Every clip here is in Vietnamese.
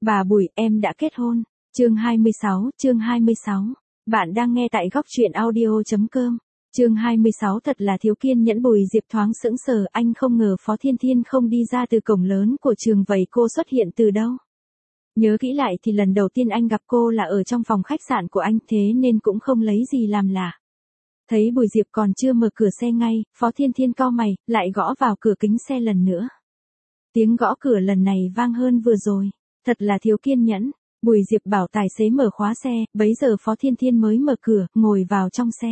Bà Bùi, em đã kết hôn. Chương 26. Bạn đang nghe tại góc truyện audio.com. Chương 26 thật là thiếu kiên nhẫn. Bùi Diệp thoáng sững sờ, anh không ngờ Phó Thiên Thiên không đi ra từ cổng lớn của trường, vậy cô xuất hiện từ đâu? Nhớ kỹ lại thì lần đầu tiên anh gặp cô là ở trong phòng khách sạn của anh, thế nên cũng không lấy gì làm lạ. Thấy Bùi Diệp còn chưa mở cửa xe ngay, Phó Thiên Thiên cau mày, lại gõ vào cửa kính xe lần nữa. Tiếng gõ cửa lần này vang hơn vừa rồi. Thật là thiếu kiên nhẫn. Bùi Diệp bảo tài xế mở khóa xe, bấy giờ Phó Thiên Thiên mới mở cửa, ngồi vào trong xe.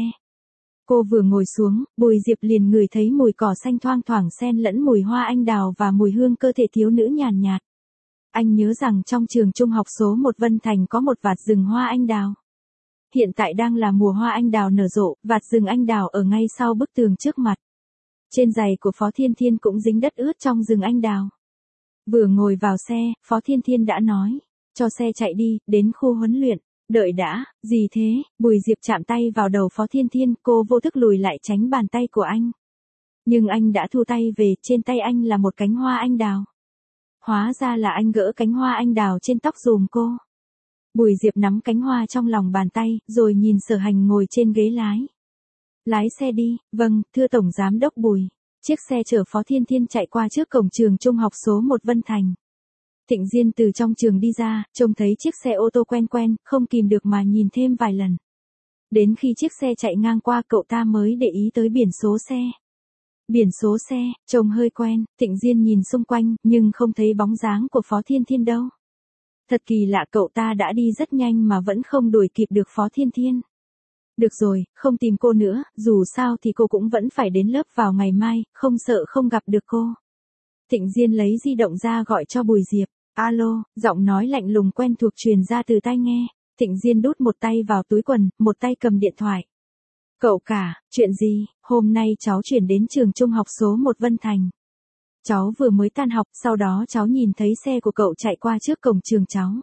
Cô vừa ngồi xuống, Bùi Diệp liền ngửi thấy mùi cỏ xanh thoang thoảng xen lẫn mùi hoa anh đào và mùi hương cơ thể thiếu nữ nhàn nhạt. Anh nhớ rằng trong trường trung học số 1 Vân Thành có một vạt rừng hoa anh đào. Hiện tại đang là mùa hoa anh đào nở rộ, vạt rừng anh đào ở ngay sau bức tường trước mặt. Trên giày của Phó Thiên Thiên cũng dính đất ướt trong rừng anh đào. Vừa ngồi vào xe, Phó Thiên Thiên đã nói, cho xe chạy đi, đến khu huấn luyện. Đợi đã, gì thế? Bùi Diệp chạm tay vào đầu Phó Thiên Thiên, cô vô thức lùi lại tránh bàn tay của anh. Nhưng anh đã thu tay về, trên tay anh là một cánh hoa anh đào. Hóa ra là anh gỡ cánh hoa anh đào trên tóc giùm cô. Bùi Diệp nắm cánh hoa trong lòng bàn tay, rồi nhìn Sở Hành ngồi trên ghế lái. Lái xe đi. Vâng, thưa Tổng Giám đốc Bùi. Chiếc xe chở Phó Thiên Thiên chạy qua trước cổng trường trung học số 1 Vân Thành. Thịnh Diên từ trong trường đi ra, trông thấy chiếc xe ô tô quen quen, không kìm được mà nhìn thêm vài lần. Đến khi chiếc xe chạy ngang qua, cậu ta mới để ý tới biển số xe. Biển số xe, trông hơi quen. Thịnh Diên nhìn xung quanh, nhưng không thấy bóng dáng của Phó Thiên Thiên đâu. Thật kỳ lạ, cậu ta đã đi rất nhanh mà vẫn không đuổi kịp được Phó Thiên Thiên. Được rồi, không tìm cô nữa, dù sao thì cô cũng vẫn phải đến lớp vào ngày mai, không sợ không gặp được cô. Thịnh Diên lấy di động ra gọi cho Bùi Diệp. Alo, giọng nói lạnh lùng quen thuộc truyền ra từ tai nghe. Thịnh Diên đút một tay vào túi quần, một tay cầm điện thoại. Cậu cả, chuyện gì? Hôm nay cháu chuyển đến trường trung học số 1 Vân Thành. Cháu vừa mới tan học, sau đó cháu nhìn thấy xe của cậu chạy qua trước cổng trường cháu.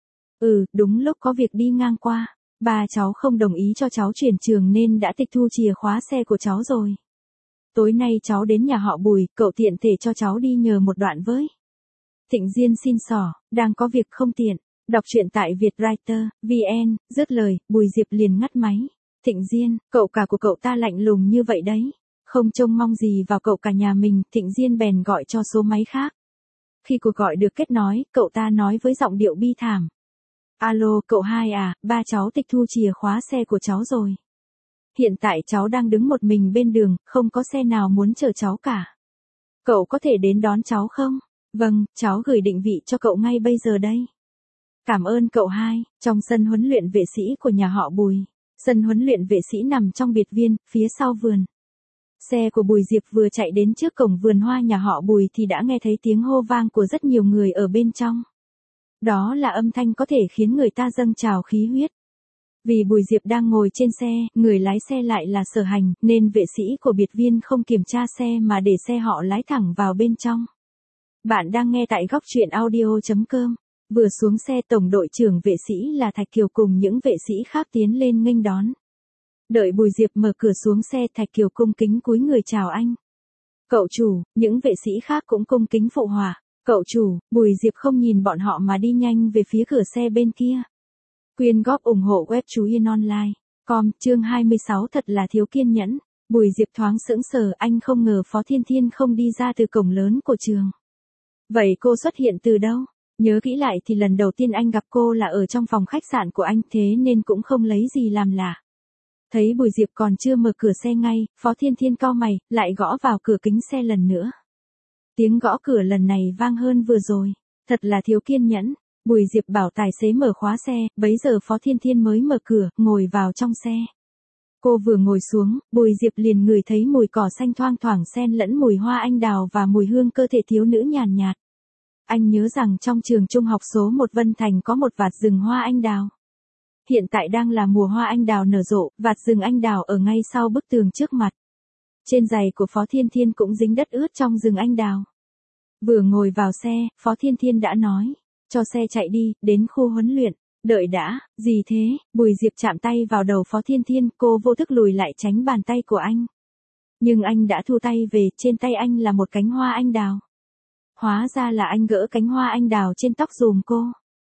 Đúng lúc có việc đi ngang qua. Ba cháu không đồng ý cho cháu chuyển trường nên đã tịch thu chìa khóa xe của cháu rồi. Tối nay cháu đến nhà họ Bùi, cậu tiện thể cho cháu đi nhờ một đoạn với. Thịnh Diên xin xỏ, đang có việc không tiện. Đọc truyện tại Vietwriter, VN, dứt lời, Bùi Diệp liền ngắt máy. Thịnh Diên, cậu cả của cậu ta lạnh lùng như vậy đấy. Không trông mong gì vào cậu cả nhà mình, Thịnh Diên bèn gọi cho số máy khác. Khi cuộc gọi được kết nối, cậu ta nói với giọng điệu bi thảm. Alo, cậu hai à, ba cháu tịch thu chìa khóa xe của cháu rồi. Hiện tại cháu đang đứng một mình bên đường, không có xe nào muốn chở cháu cả. Cậu có thể đến đón cháu không? Vâng, cháu gửi định vị cho cậu ngay bây giờ đây. Cảm ơn cậu hai. Trong sân huấn luyện vệ sĩ của nhà họ Bùi. Sân huấn luyện vệ sĩ nằm trong biệt viên, phía sau vườn. Xe của Bùi Diệp vừa chạy đến trước cổng vườn hoa nhà họ Bùi thì đã nghe thấy tiếng hô vang của rất nhiều người ở bên trong. Đó là âm thanh có thể khiến người ta dâng trào khí huyết. Vì Bùi Diệp đang ngồi trên xe, người lái xe lại là Sở Hành, nên vệ sĩ của biệt viên không kiểm tra xe mà để xe họ lái thẳng vào bên trong. Bạn đang nghe tại góc truyện audio.com. Vừa xuống xe, tổng đội trưởng vệ sĩ là Thạch Kiều cùng những vệ sĩ khác tiến lên nghênh đón. Đợi Bùi Diệp mở cửa xuống xe, Thạch Kiều cung kính cúi người chào anh. Cậu chủ. Những vệ sĩ khác cũng cung kính phụ họa. Cậu chủ. Bùi Diệp không nhìn bọn họ mà đi nhanh về phía cửa xe bên kia. Quyên góp ủng hộ web Chú Yên Online. Chương 26 thật là thiếu kiên nhẫn. Bùi Diệp thoáng sững sờ, anh không ngờ Phó Thiên Thiên không đi ra từ cổng lớn của trường. Vậy cô xuất hiện từ đâu? Nhớ kỹ lại thì lần đầu tiên anh gặp cô là ở trong phòng khách sạn của anh, thế nên cũng không lấy gì làm lạ. Thấy Bùi Diệp còn chưa mở cửa xe ngay, Phó Thiên Thiên cau mày, lại gõ vào cửa kính xe lần nữa. Tiếng gõ cửa lần này vang hơn vừa rồi. Thật là thiếu kiên nhẫn. Bùi Diệp bảo tài xế mở khóa xe, bấy giờ Phó Thiên Thiên mới mở cửa, ngồi vào trong xe. Cô vừa ngồi xuống, Bùi Diệp liền ngửi thấy mùi cỏ xanh thoang thoảng xen lẫn mùi hoa anh đào và mùi hương cơ thể thiếu nữ nhàn nhạt. Anh nhớ rằng trong trường trung học số 1 Vân Thành có một vạt rừng hoa anh đào. Hiện tại đang là mùa hoa anh đào nở rộ, vạt rừng anh đào ở ngay sau bức tường trước mặt. Trên giày của Phó Thiên Thiên cũng dính đất ướt trong rừng anh đào. Vừa ngồi vào xe, Phó Thiên Thiên đã nói, cho xe chạy đi, đến khu huấn luyện. Đợi đã, gì thế? Bùi Diệp chạm tay vào đầu Phó Thiên Thiên, cô vô thức lùi lại tránh bàn tay của anh. Nhưng anh đã thu tay về, trên tay anh là một cánh hoa anh đào. Hóa ra là anh gỡ cánh hoa anh đào trên tóc giùm cô.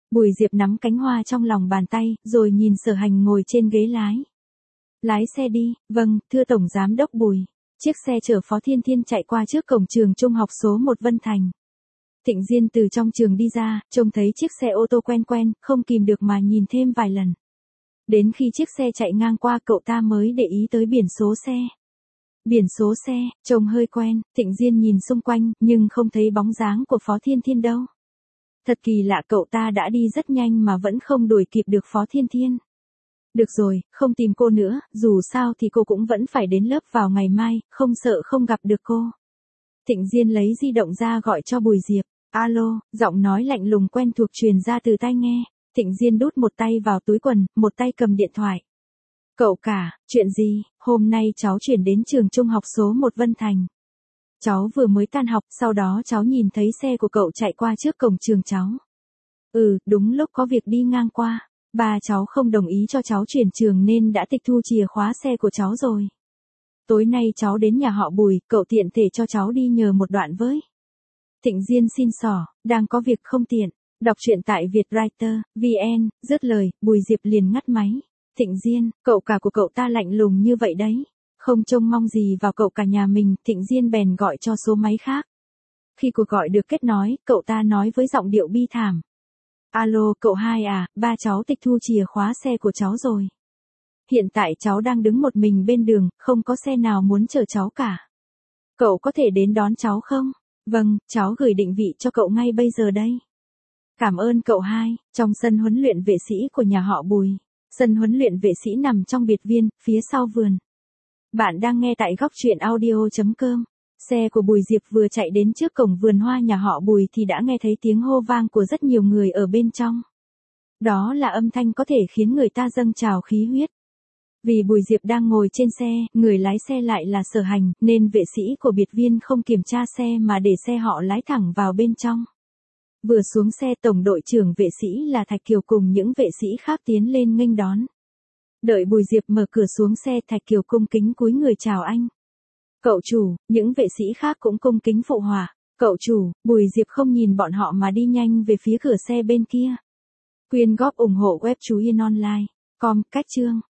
Bùi Diệp nắm cánh hoa trong lòng bàn tay, rồi nhìn Sở Hành ngồi trên ghế lái. Lái xe đi, vâng, thưa Tổng Giám đốc Bùi. Chiếc xe chở Phó Thiên Thiên chạy qua trước cổng trường trung học số 1 Vân Thành. Thịnh Diên từ trong trường đi ra, trông thấy chiếc xe ô tô quen quen, không kìm được mà nhìn thêm vài lần. Đến khi chiếc xe chạy ngang qua cậu ta mới để ý tới biển số xe. Biển số xe, trông hơi quen, Thịnh Diên nhìn xung quanh, nhưng không thấy bóng dáng của Phó Thiên Thiên đâu. Thật kỳ lạ, cậu ta đã đi rất nhanh mà vẫn không đuổi kịp được Phó Thiên Thiên. Được rồi, không tìm cô nữa, dù sao thì cô cũng vẫn phải đến lớp vào ngày mai, không sợ không gặp được cô. Thịnh Diên lấy di động ra gọi cho Bùi Diệp. Alo, giọng nói lạnh lùng quen thuộc truyền ra từ tai nghe. Thịnh Diên đút một tay vào túi quần, một tay cầm điện thoại. Cậu cả, chuyện gì? Hôm nay cháu chuyển đến trường trung học số 1 Vân Thành. Cháu vừa mới tan học, sau đó cháu nhìn thấy xe của cậu chạy qua trước cổng trường cháu. Đúng lúc có việc đi ngang qua. Ba cháu không đồng ý cho cháu chuyển trường nên đã tịch thu chìa khóa xe của cháu rồi. Tối nay cháu đến nhà họ Bùi, cậu tiện thể cho cháu đi nhờ một đoạn với. Thịnh Diên xin xỏ, đang có việc không tiện. Đọc truyện tại Vietwriter, VN, dứt lời, Bùi Diệp liền ngắt máy. Thịnh Diên, cậu cả của cậu ta lạnh lùng như vậy đấy. Không trông mong gì vào cậu cả nhà mình, Thịnh Diên bèn gọi cho số máy khác. Khi cuộc gọi được kết nối, cậu ta nói với giọng điệu bi thảm. Alo, cậu hai à, ba cháu tịch thu chìa khóa xe của cháu rồi. Hiện tại cháu đang đứng một mình bên đường, không có xe nào muốn chở cháu cả. Cậu có thể đến đón cháu không? Vâng, cháu gửi định vị cho cậu ngay bây giờ đây. Cảm ơn cậu hai. Trong sân huấn luyện vệ sĩ của nhà họ Bùi. Sân huấn luyện vệ sĩ nằm trong biệt viên, phía sau vườn. Bạn đang nghe tại góc truyện audio.com. Xe của Bùi Diệp vừa chạy đến trước cổng vườn hoa nhà họ Bùi thì đã nghe thấy tiếng hô vang của rất nhiều người ở bên trong. Đó là âm thanh có thể khiến người ta dâng trào khí huyết. Vì Bùi Diệp đang ngồi trên xe, người lái xe lại là Sở Hành, nên vệ sĩ của biệt viên không kiểm tra xe mà để xe họ lái thẳng vào bên trong. Vừa xuống xe, tổng đội trưởng vệ sĩ là Thạch Kiều cùng những vệ sĩ khác tiến lên nghênh đón. Đợi Bùi Diệp mở cửa xuống xe, Thạch Kiều cung kính cúi người chào anh. Cậu chủ, những vệ sĩ khác cũng cung kính phụ họa. Cậu chủ, Bùi Diệp không nhìn bọn họ mà đi nhanh về phía cửa xe bên kia. Quyên góp ủng hộ web Chú Yên Online. Com, cách chương.